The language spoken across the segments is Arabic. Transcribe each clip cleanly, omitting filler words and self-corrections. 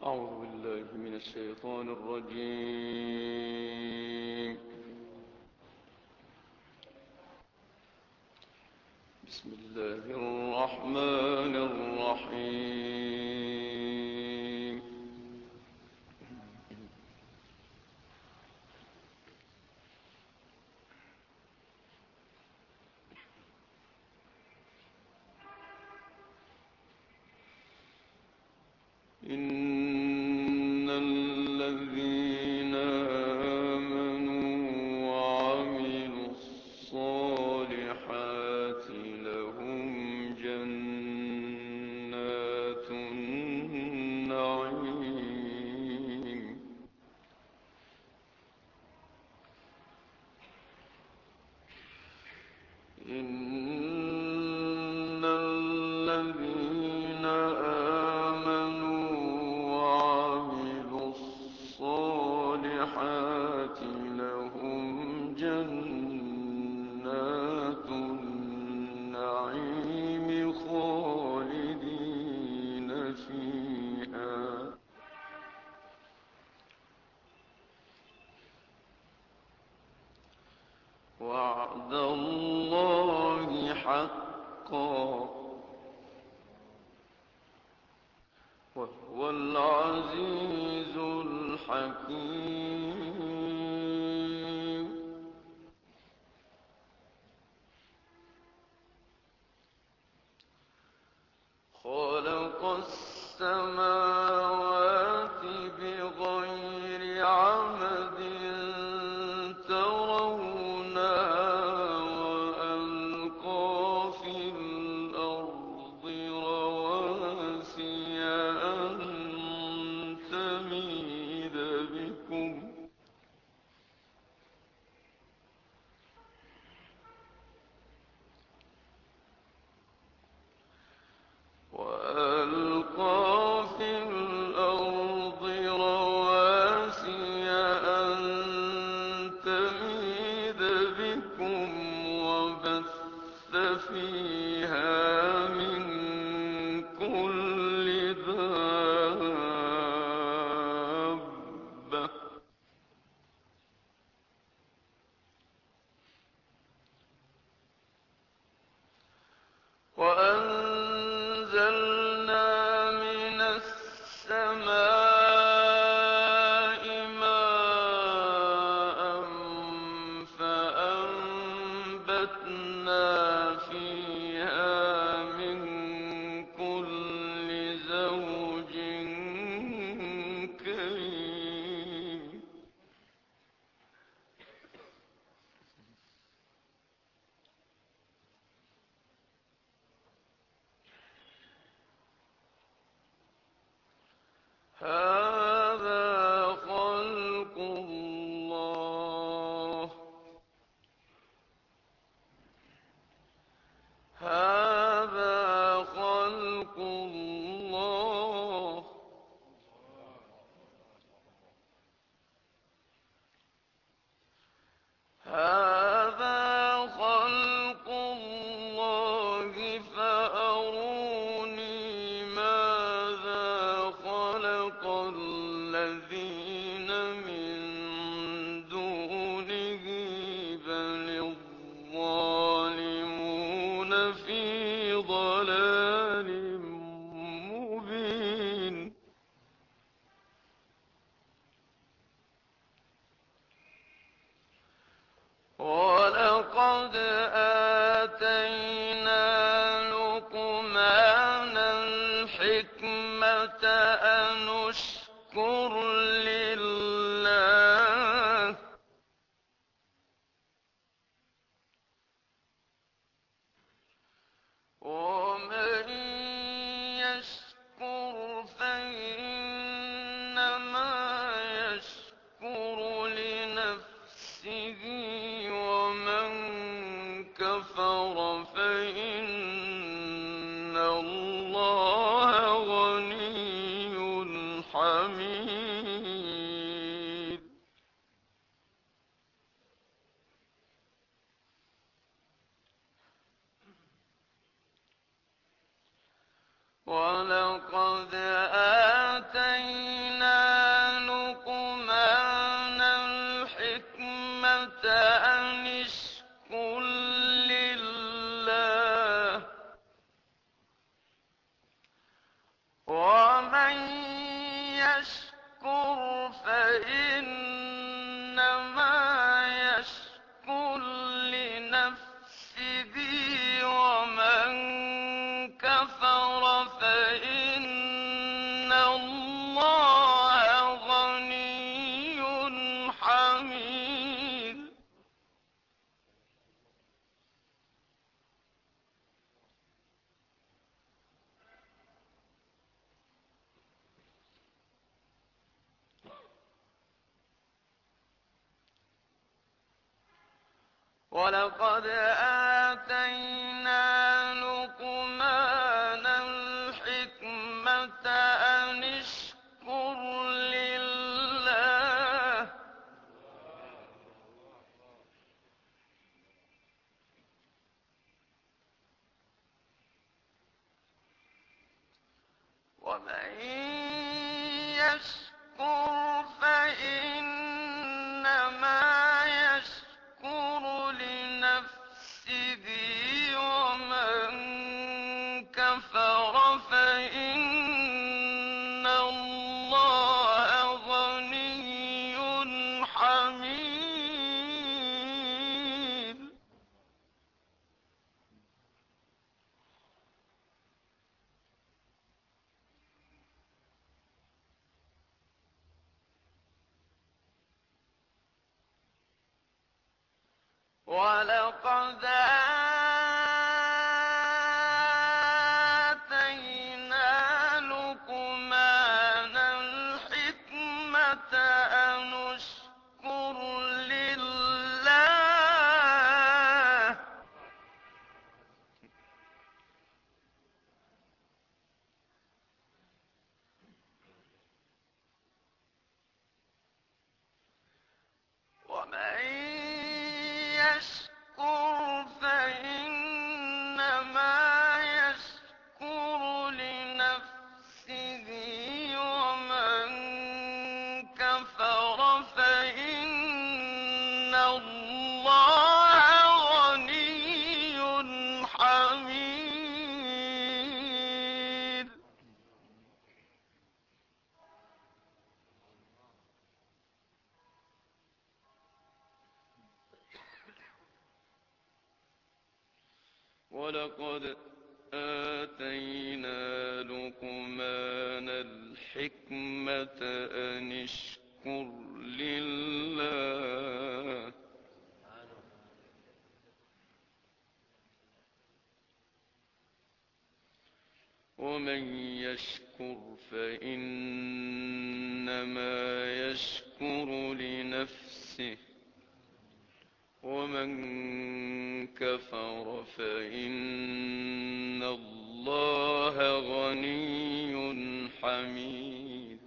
أعوذ بالله من الشيطان الرجيم. بسم الله الرحمن الرحيم. إن الذين آمنوا وعملوا الصالحات لهم جنات النعيم. إن الذين آمنوا وعملوا الصالحات لهم جنات النعيم خالدين فيها. وعد الله حقا وهو العزيز الحكيم. خلق السماوات بغير عمد ترونها وألقى في الأرض رواسي أن تميد بكم وبث فيها من كل دابة وأنزلنا من السماء ماء فأنبتنا فيها من كل زوج كريم. هذا خلق الله. هذا خلق الله. هذا خلق الله فأروني ماذا خلق الذين من دونه بل الظالمون في ضلال مبين. ولقد آتينا لقمان الحكمة أن اشكر لله ومن يشكر فإنما يشكر لنفسه ومن كفر فإن الله غني حميد. ولقد آتينا كفر فإن الله غني حميد. ولقد آتينا لقمان الحكمة أن اشكر لله ومن يشكر فإنما يشكر لنفسه ومن كفر فإن الله غني حميد. ولقد آتينا لقمان الحكمة أن اشكر لله ومن يشكر فإنما يشكر لنفسه ومن كفر فإن الله غني حميد. ولقد آتينا لقمان الحكمة أن اشكر لله ومن يشكر فإنما يشكر لنفسه ومن كفر فإن الله غني حميد.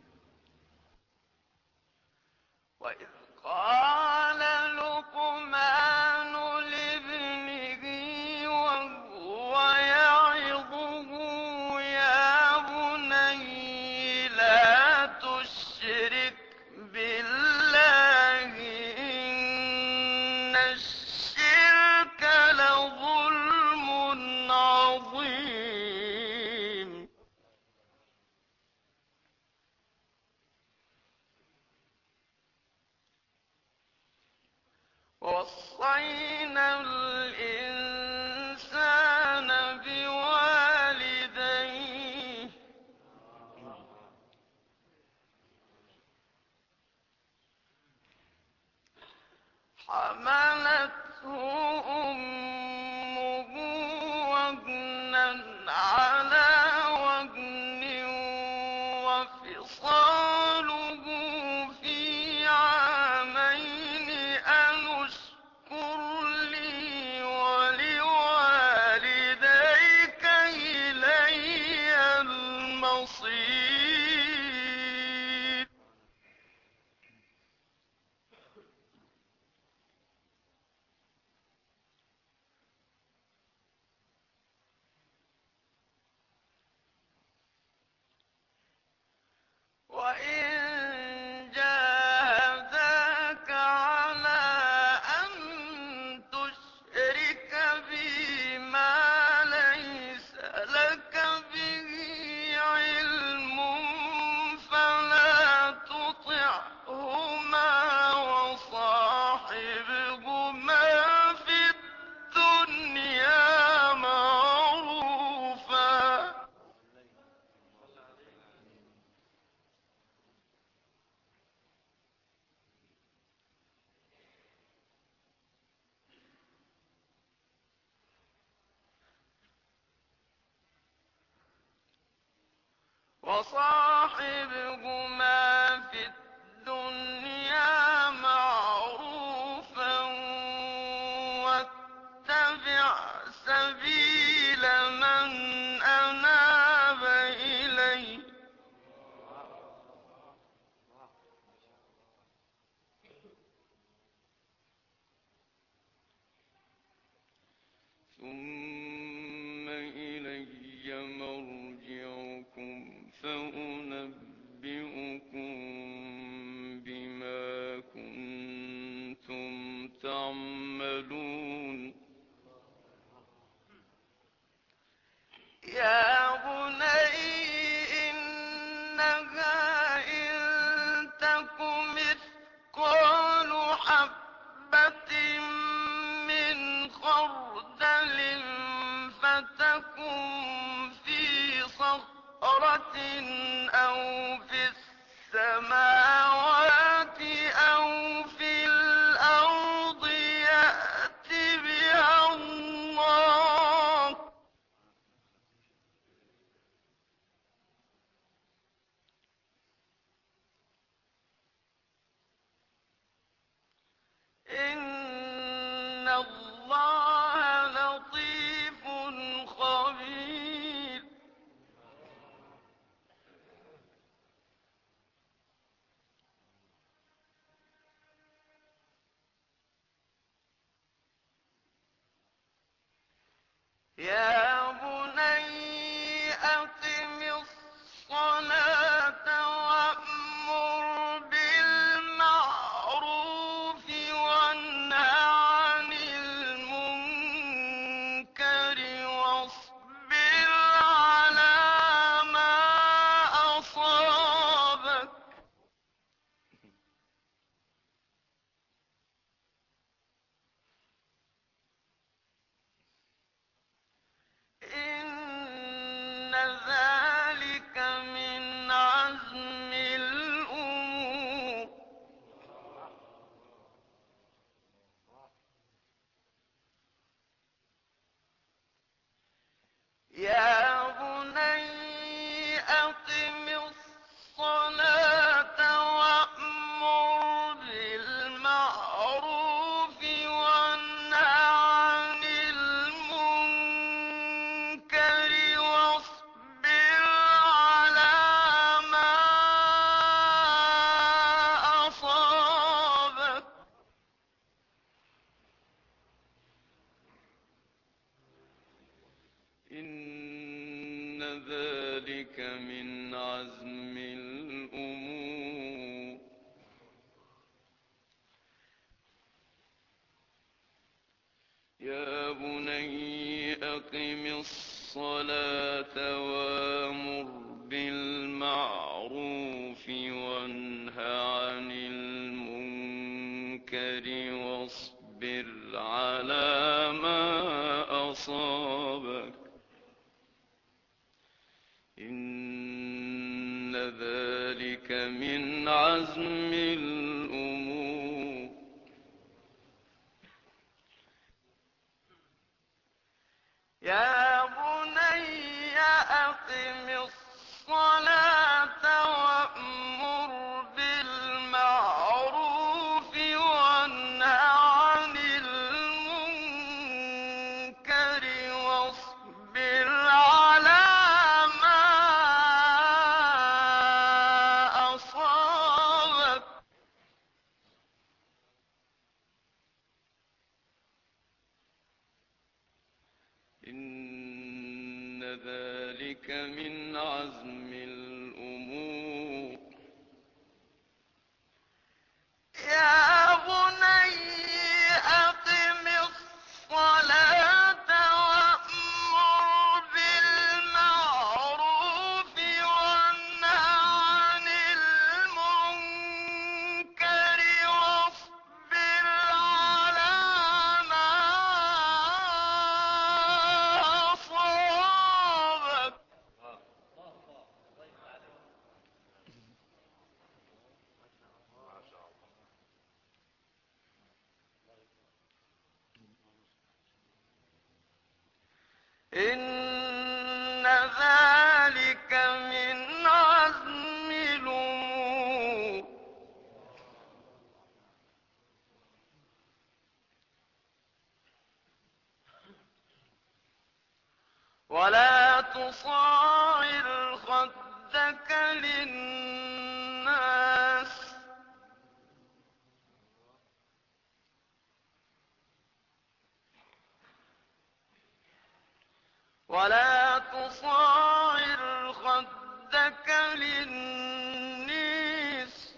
وإذ قال لقمان لابنه وهو يعظه يا بني لا تشرك بالله إن الشرك لظلم عظيم. ووصينا الإنسان بوالديه حملته أمه وهنا على وهن وفصاله في عامين أن اشكر لي ولوالديك إلي المصير. وصاحبهما في الدنيا معروفا واتبع سبيل من أناب إلي ثم إلي مرجعكم فأنبئكم بما كنتم تعملون يا بني إنها إن تك مثقال حبة من خردل فتكن في صخرة أو في السماوات أو في الأرض يأت بها الله إن الله لطيف خبير يا بني أقم الصلاة وأمر بالمعروف وانه عن المنكر واصبر على ما أصابك إن ذلك من عزم الأمور يا بني أقم الصلاة وأمر بالمعروف وانه عن المنكر واصبر على ما أصابك إن ذلك من عزم الأمور يا بني أقم الصلاة وأمر بالمعروف وانه عن المنكر واصبر على ما أصابك إن ذلك من عزم الأمور يا بني أقم الصلاة وأمر بالمعروف وانه عن المنكر واصبر على ما أصابك إن ذلك من عزم الأمور يا بني أقم الصلاة وأمر بالمعروف وانه عن المنكر واصبر على ما أصابك إن ذلك من خدك للناس ولا تصاعر خدك للناس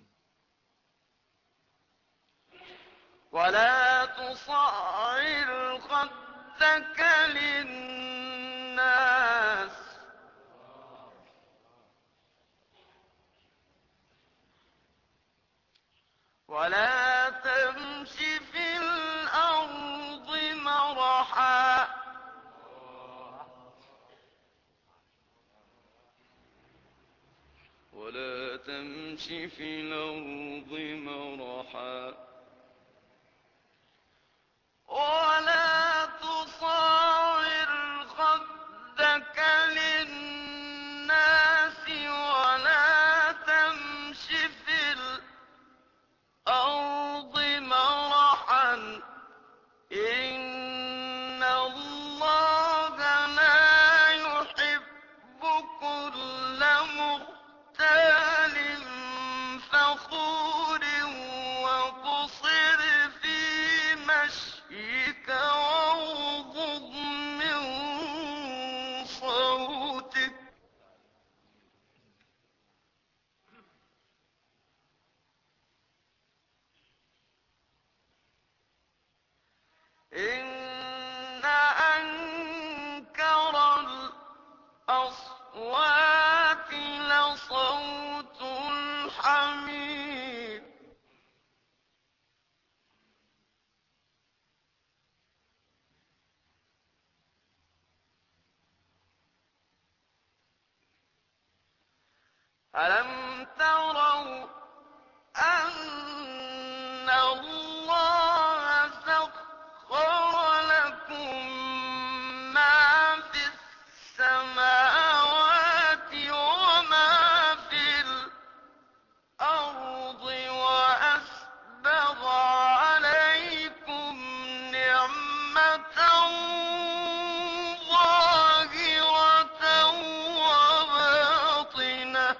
ولا تصعر خدك للناس ولا تمش في الأرض مرحا ولا تمش في الأرض مرحا ولا تصاعر خدك للناس ولا تمش في الأرض مرحا إن الله لا يحب كل مختال فخور وقصر في مشيك واغضض من صوتك إن أنكر الأصوات لصوت الحمير ألم تروا أن الله سخر لكم ما في السماوات وما في الأرض وأسبغ عليكم نعمة ظاهرة وباطنة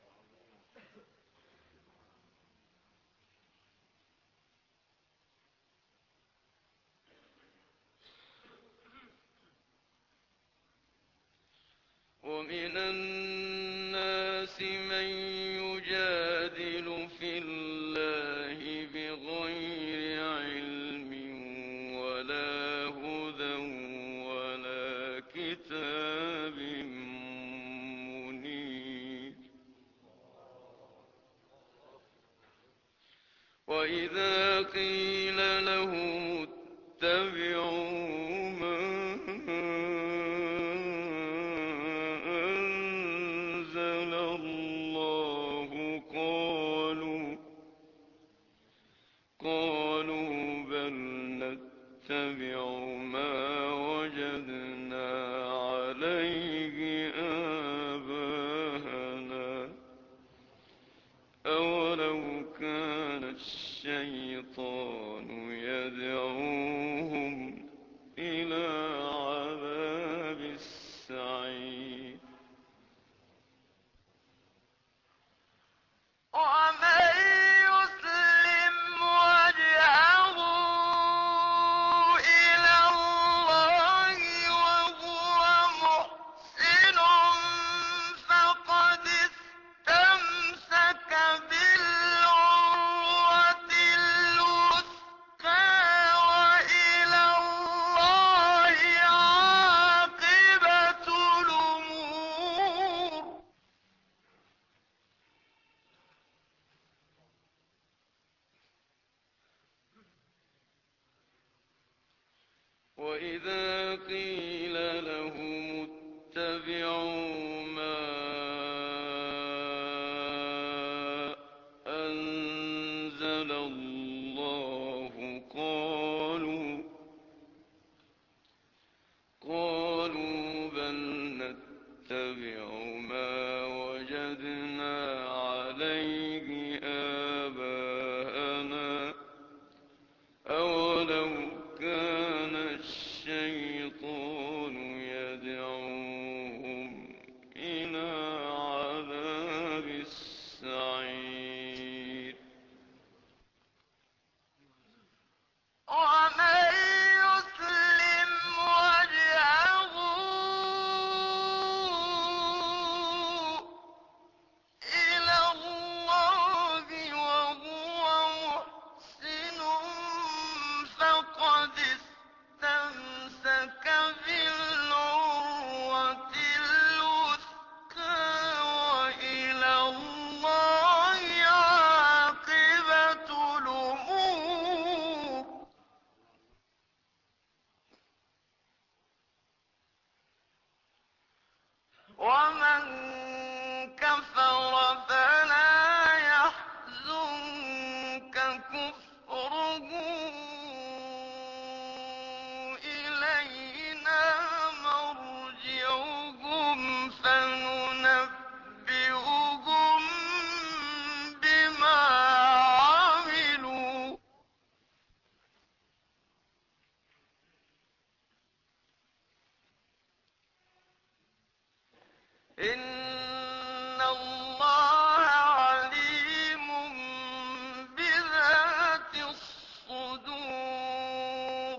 ومن الناس من يجادل في الله بغير علم ولا هدى ولا كتاب منير وإذا قيل لهم اتبعوا ما أنزل الله قالوا بل نتبع ما وجدنا عليه آباءنا أولو كان الشيطان يدعوهم إلى عذاب السعير ومن يسلم وجهه إلى الله وهو محسن فقد استمسك بالعروة الوثقى وإلى الله عاقبة الأمور وإذا قيل لهم اتبعوا ما أنزل الله قالوا بل نتبع ما وجدنا عليه آباءنا أولو كان الشيطان يدعوهم إلى إن الله عليم بذات الصدور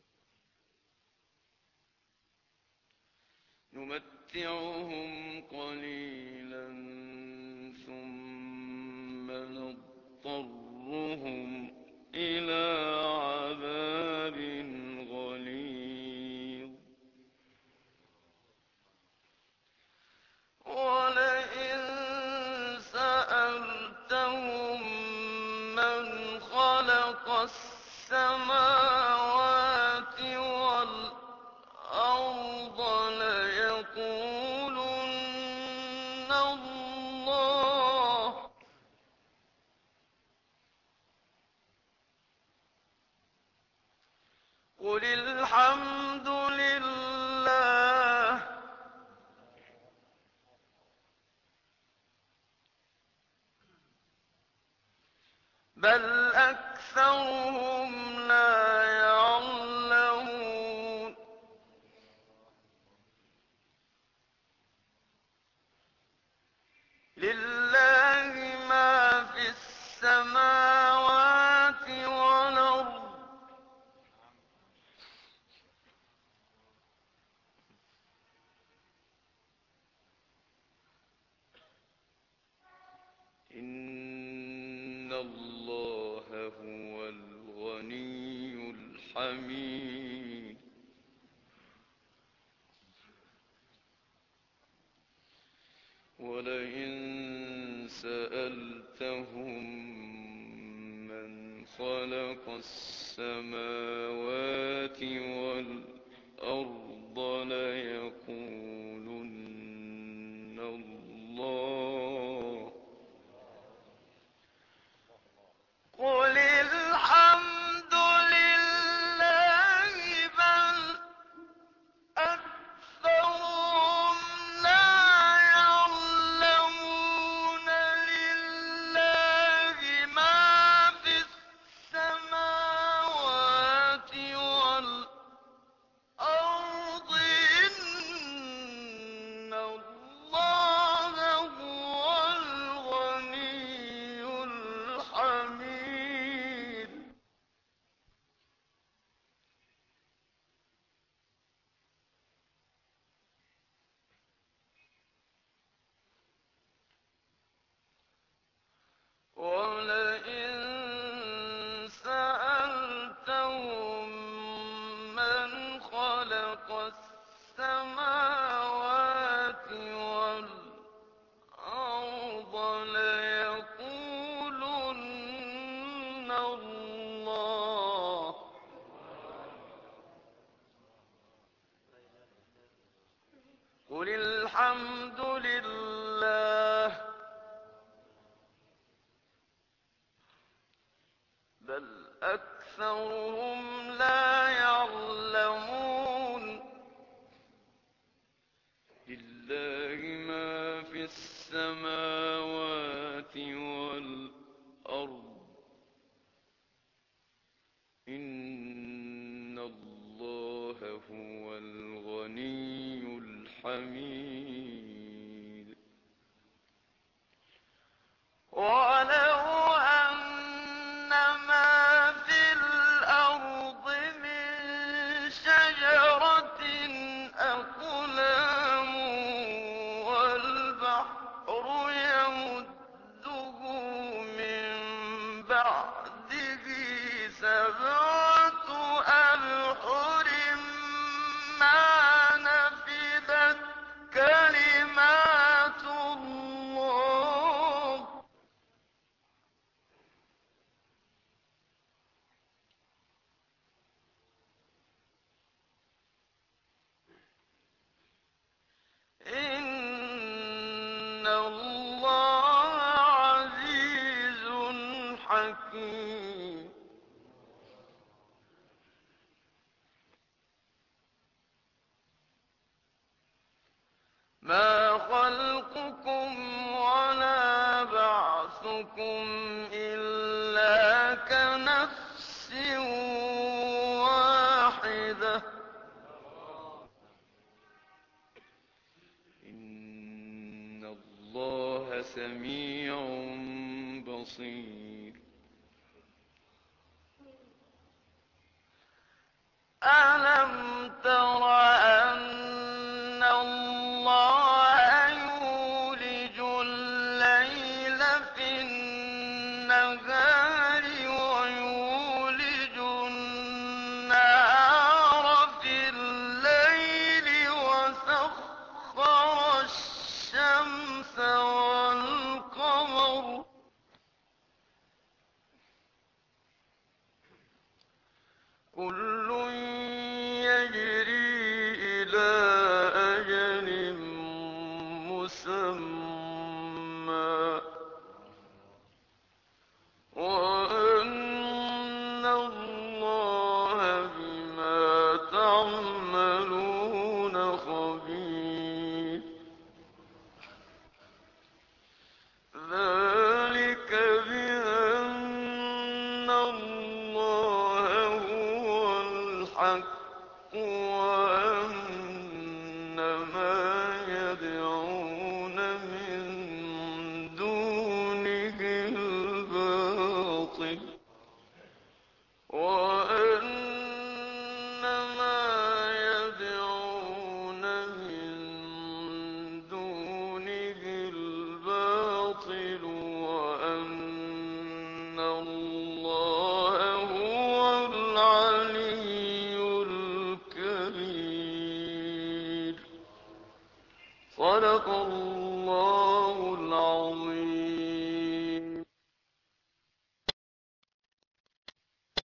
نمتعهم قليلا ثم نضطرهم إلى عذاب غليظ ولئن سألتهم من خلق السماوات والأرض ليقولن الله قل الحمد لله بل أكثرهم لا يعلمون لله ما في السماوات والأرض إن الله هو الغني الحميد ولئن سألتهم من خلق السماوات والأرض ليقولن الله قل الحمد لله بل أكثرهم لا يعلمون لله ما في السماوات والأرض إن الله هو الغني الحميد ولئن سألتهم من خلق السماوات والأرض ليقولن الله قل الحمد لله بل أكثرهم لا يعلمون لله ما في السماوات والأرض إن الله هو الغني الحميد ولو أن ما في الأرض من شجرة أقلام والبحر يمده من بعده سبعة أبحر ما نفدت كلمات الله إن الله عزيز حكيم ما خلقكم ولا بعثكم إلا كنفس واحدة إن سميع بصير. ألم تر أن الله يولج الليل في النهار ويولج النهار في الليل وسخر الشمس والقمر كل يجري إلى أجل مسمى وأن الله بما تعملون خبير. ذلك بأن الله هو الحق وأن ما يدعون من دونه الباطل وأن ما يدعون من دونه الباطل وأن الله هو العلي الكبير. صدق الله